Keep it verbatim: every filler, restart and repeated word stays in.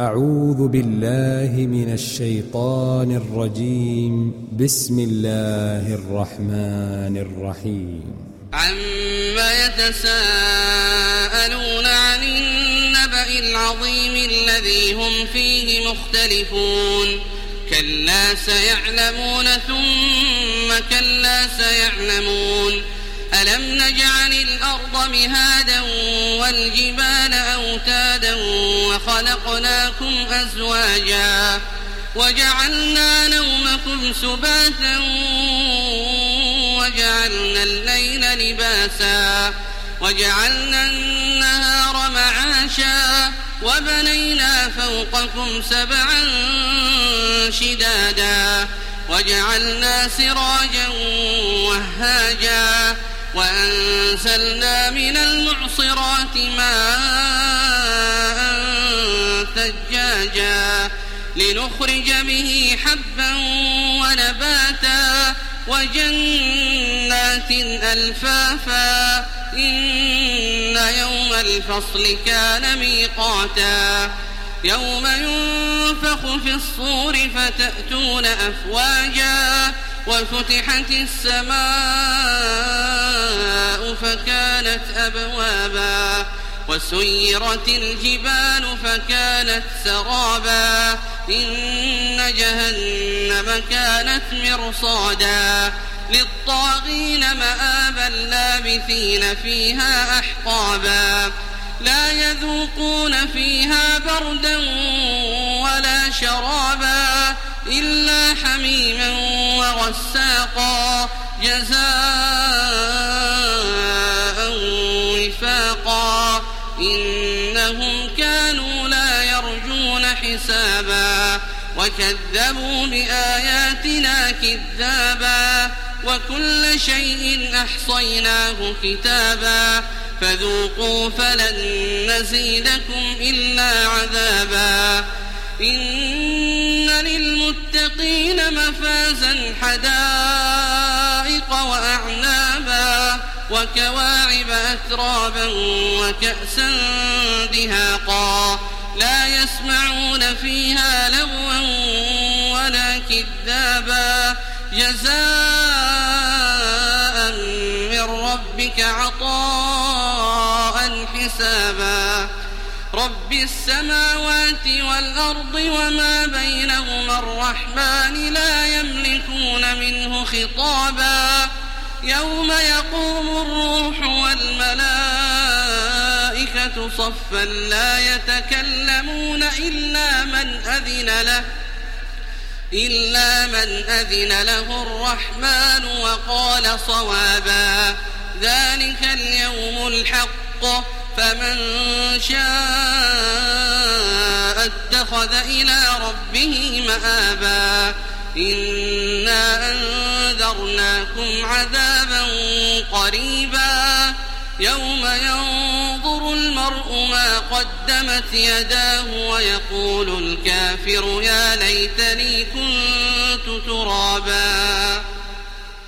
أعوذ بالله من الشيطان الرجيم. بسم الله الرحمن الرحيم. عما يتساءلون عن النبأ العظيم الذي هم فيه مختلفون كلا سيعلمون ثم كلا سيعلمون ألم نجعل الأرض مهادا والجبال أوتادا وخلقناكم أزواجا وجعلنا نومكم سباتا وجعلنا الليل لباسا وجعلنا النهار معاشا وبنينا فوقكم سبعا شدادا وجعلنا سراجا وهاجا وأنزلنا من المعصرات ماء ثجاجا لنخرج به حبا ونباتا وجنات ألفافا إن يوم الفصل كان ميقاتا يوم ينفخ في الصور فتأتون أفواجا وفتحت السماء فكانت أبوابا وسيرت الجبال فكانت سرابا إن جهنم كانت مرصادا للطاغين مآبا لابثين فيها أحقابا لا يذوقون فيها بردا ولا شرابا إلا حميما وغساقا جزاء وفاقا إنهم كانوا لا يرجون حسابا وكذبوا بآياتنا كذابا وكل شيء أحصيناه كتابا فذوقوا فلن نزيدكم إلا عذابا إن للمتقين مفازا حدائق وأعنابا وكواعب أترابا وكأسا دهاقا لا يسمعون فيها لغوا ولا كذابا جزاء من ربك عطاء حسابا رب السماوات والأرض وما بينهما الرحمن لا يملكون منه خطابا يوم يقوم الروح والملائكة صفا لا يتكلمون إلا من أذن له إلا من أذن له الرحمن وقال صوابا ذلك اليوم الحق فمن شاء اتخذ إلى ربه مآبا إنا أنذرناكم عذابا قريبا يوم ينظر المرء ما قدمت يداه ويقول الكافر يا ليتني كنت ترابا.